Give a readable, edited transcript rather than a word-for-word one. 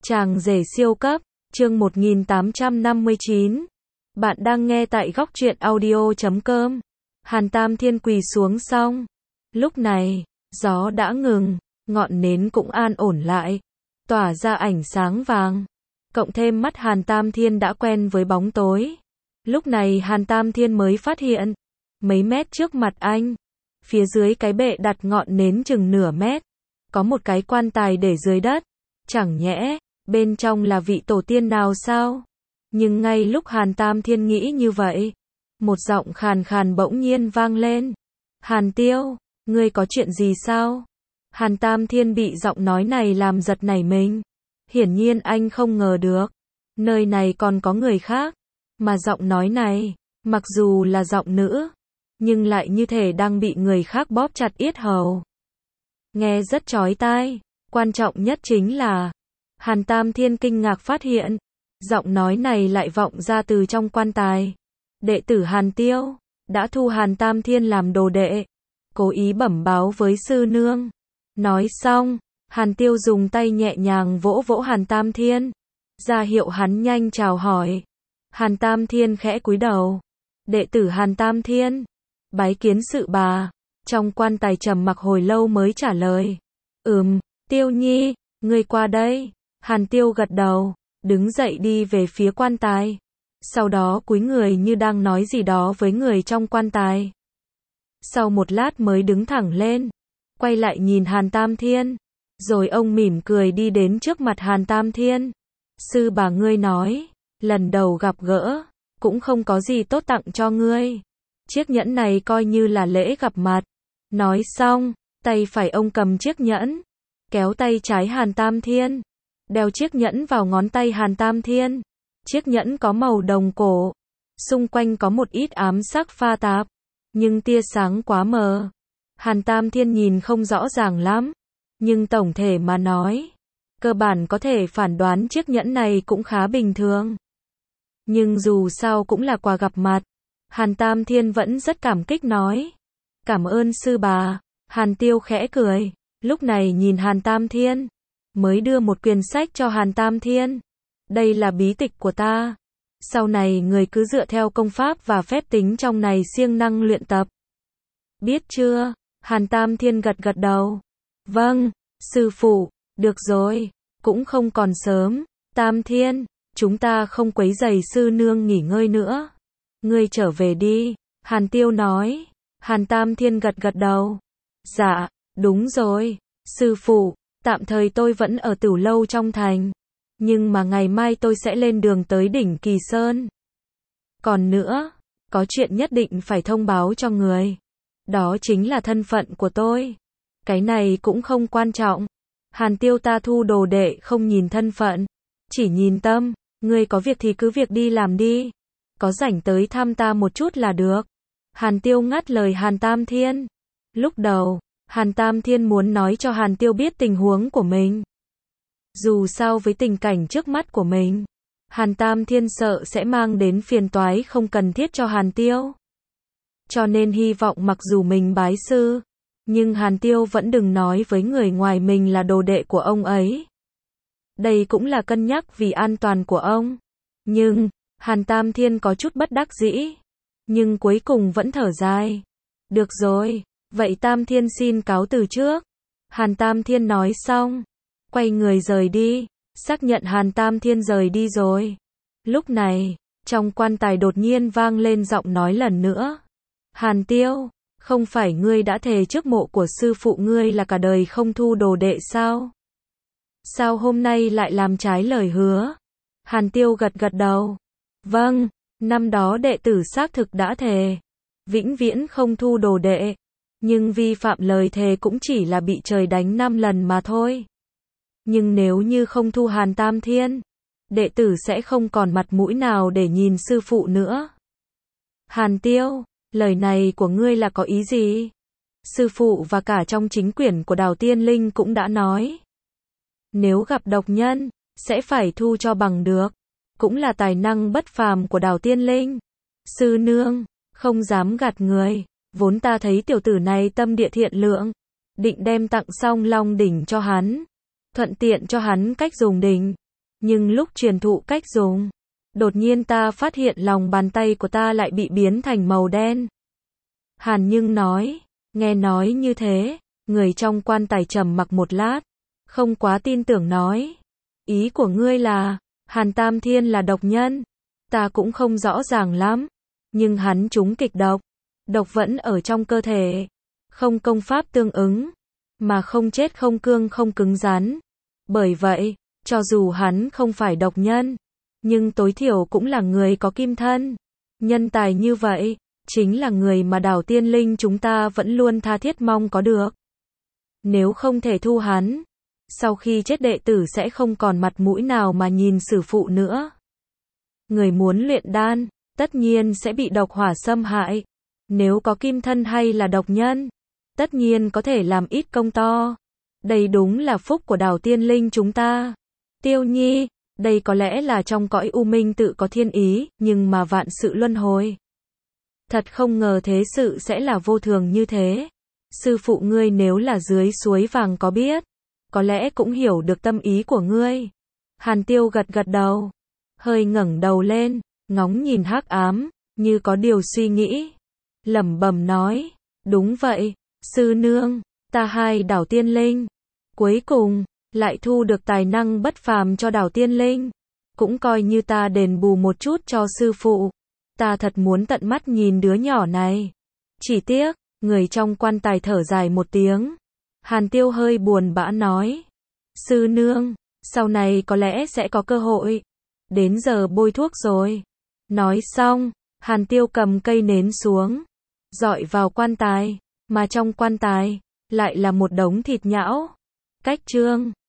Chàng rể siêu cấp, chương 1859. Bạn đang nghe tại góc truyện audio.com. Hàn Tam Thiên quỳ xuống xong. Lúc này, gió đã ngừng, ngọn nến cũng an ổn lại, tỏa ra ánh sáng vàng. Cộng thêm mắt Hàn Tam Thiên đã quen với bóng tối. Lúc này Hàn Tam Thiên mới phát hiện, mấy mét trước mặt anh, phía dưới cái bệ đặt ngọn nến chừng nửa mét, có một cái quan tài để dưới đất. Chẳng nhẽ, bên trong là vị tổ tiên nào sao? Nhưng ngay lúc Hàn Tam Thiên nghĩ như vậy, một giọng khàn khàn bỗng nhiên vang lên. Hàn Tiêu, ngươi có chuyện gì sao? Hàn Tam Thiên bị giọng nói này làm giật nảy mình. Hiển nhiên anh không ngờ được, nơi này còn có người khác. Mà giọng nói này, mặc dù là giọng nữ, nhưng lại như thể đang bị người khác bóp chặt yết hầu. Nghe rất chói tai, quan trọng nhất chính là, Hàn Tam Thiên kinh ngạc phát hiện, giọng nói này lại vọng ra từ trong quan tài. Đệ tử Hàn Tiêu, đã thu Hàn Tam Thiên làm đồ đệ, cố ý bẩm báo với sư nương. Nói xong, Hàn Tiêu dùng tay nhẹ nhàng vỗ vỗ Hàn Tam Thiên, ra hiệu hắn nhanh chào hỏi. Hàn Tam Thiên khẽ cúi đầu. Đệ tử Hàn Tam Thiên, bái kiến sự bà. Trong quan tài trầm mặc hồi lâu mới trả lời. Tiêu Nhi, ngươi qua đây. Hàn Tiêu gật đầu, đứng dậy đi về phía quan tài. Sau đó cúi người như đang nói gì đó với người trong quan tài. Sau một lát mới đứng thẳng lên, quay lại nhìn Hàn Tam Thiên. Rồi ông mỉm cười đi đến trước mặt Hàn Tam Thiên. Sư bà ngươi nói, lần đầu gặp gỡ, cũng không có gì tốt tặng cho ngươi. Chiếc nhẫn này coi như là lễ gặp mặt. Nói xong, tay phải ông cầm chiếc nhẫn, kéo tay trái Hàn Tam Thiên, đeo chiếc nhẫn vào ngón tay Hàn Tam Thiên. Chiếc nhẫn có màu đồng cổ, xung quanh có một ít ám sắc pha tạp, nhưng tia sáng quá mờ. Hàn Tam Thiên nhìn không rõ ràng lắm, nhưng tổng thể mà nói, cơ bản có thể phán đoán chiếc nhẫn này cũng khá bình thường. Nhưng dù sao cũng là quà gặp mặt, Hàn Tam Thiên vẫn rất cảm kích nói. Cảm ơn sư bà. Hàn Tiêu khẽ cười, lúc này nhìn Hàn Tam Thiên, mới đưa một quyển sách cho Hàn Tam Thiên. Đây là bí tịch của ta. Sau này người cứ dựa theo công pháp và phép tính trong này siêng năng luyện tập. Biết chưa? Hàn Tam Thiên gật gật đầu. Vâng, sư phụ, được rồi, cũng không còn sớm. Tam Thiên, chúng ta không quấy rầy sư nương nghỉ ngơi nữa. Ngươi trở về đi, Hàn Tiêu nói. Hàn Tam Thiên gật gật đầu. Dạ, đúng rồi, sư phụ, tạm thời tôi vẫn ở Tửu Lâu trong thành. Nhưng mà ngày mai tôi sẽ lên đường tới đỉnh Kỳ Sơn. Còn nữa, có chuyện nhất định phải thông báo cho người. Đó chính là thân phận của tôi. Cái này cũng không quan trọng. Hàn Tiêu ta thu đồ đệ không nhìn thân phận, chỉ nhìn tâm. Ngươi có việc thì cứ việc đi làm đi. Có rảnh tới thăm ta một chút là được. Hàn Tiêu ngắt lời Hàn Tam Thiên. Lúc đầu, Hàn Tam Thiên muốn nói cho Hàn Tiêu biết tình huống của mình. Dù sao với tình cảnh trước mắt của mình, Hàn Tam Thiên sợ sẽ mang đến phiền toái không cần thiết cho Hàn Tiêu. Cho nên hy vọng mặc dù mình bái sư, nhưng Hàn Tiêu vẫn đừng nói với người ngoài mình là đồ đệ của ông ấy. Đây cũng là cân nhắc vì an toàn của ông. Nhưng, Hàn Tam Thiên có chút bất đắc dĩ. Nhưng cuối cùng vẫn thở dài. Được rồi, vậy Tam Thiên xin cáo từ trước. Hàn Tam Thiên nói xong, quay người rời đi, xác nhận Hàn Tam Thiên rời đi rồi. Lúc này, trong quan tài đột nhiên vang lên giọng nói lần nữa. Hàn Tiêu, không phải ngươi đã thề trước mộ của sư phụ ngươi là cả đời không thu đồ đệ sao? Sao hôm nay lại làm trái lời hứa? Hàn Tiêu gật gật đầu. Vâng, năm đó đệ tử xác thực đã thề, vĩnh viễn không thu đồ đệ. Nhưng vi phạm lời thề cũng chỉ là bị trời đánh 5 lần mà thôi. Nhưng nếu như không thu Hàn Tam Thiên, đệ tử sẽ không còn mặt mũi nào để nhìn sư phụ nữa. Hàn Tiêu, lời này của ngươi là có ý gì? Sư phụ và cả trong chính quyển của Đào Tiên Linh cũng đã nói. Nếu gặp độc nhân, sẽ phải thu cho bằng được. Cũng là tài năng bất phàm của Đào Tiên Linh. Sư nương, không dám gạt người. Vốn ta thấy tiểu tử này tâm địa thiện lượng, định đem tặng Song Long đỉnh cho hắn, thuận tiện cho hắn cách dùng đỉnh. Nhưng lúc truyền thụ cách dùng, đột nhiên ta phát hiện lòng bàn tay của ta lại bị biến thành màu đen. Hàn Nhưng nói, nghe nói như thế, người trong quan tài trầm mặc một lát, không quá tin tưởng nói, ý của ngươi là, Hàn Tam Thiên là độc nhân, ta cũng không rõ ràng lắm, nhưng hắn trúng kịch độc, độc vẫn ở trong cơ thể, không công pháp tương ứng, mà không chết không cương không cứng rắn. Bởi vậy, cho dù hắn không phải độc nhân, nhưng tối thiểu cũng là người có kim thân. Nhân tài như vậy, chính là người mà Đảo Tiên Linh chúng ta vẫn luôn tha thiết mong có được. Nếu không thể thu hắn, sau khi chết đệ tử sẽ không còn mặt mũi nào mà nhìn sư phụ nữa. Người muốn luyện đan, tất nhiên sẽ bị độc hỏa xâm hại. Nếu có kim thân hay là độc nhân, tất nhiên có thể làm ít công to. Đây đúng là phúc của Đảo Tiên Linh chúng ta. Tiêu Nhi, đây có lẽ là trong cõi u minh tự có thiên ý, nhưng mà vạn sự luân hồi. Thật không ngờ thế sự sẽ là vô thường như thế. Sư phụ ngươi nếu là dưới suối vàng có biết, có lẽ cũng hiểu được tâm ý của ngươi. Hàn Tiêu gật gật đầu, hơi ngẩng đầu lên, ngóng nhìn hắc ám, như có điều suy nghĩ. Lẩm bẩm nói, đúng vậy, sư nương, ta hai Đảo Tiên Linh. Cuối cùng, lại thu được tài năng bất phàm cho Đảo Tiên Linh. Cũng coi như ta đền bù một chút cho sư phụ. Ta thật muốn tận mắt nhìn đứa nhỏ này. Chỉ tiếc, người trong quan tài thở dài một tiếng. Hàn Tiêu hơi buồn bã nói. Sư nương, sau này có lẽ sẽ có cơ hội. Đến giờ bôi thuốc rồi. Nói xong, Hàn Tiêu cầm cây nến xuống, dọi vào quan tài, mà trong quan tài lại là một đống thịt nhão. Cách chương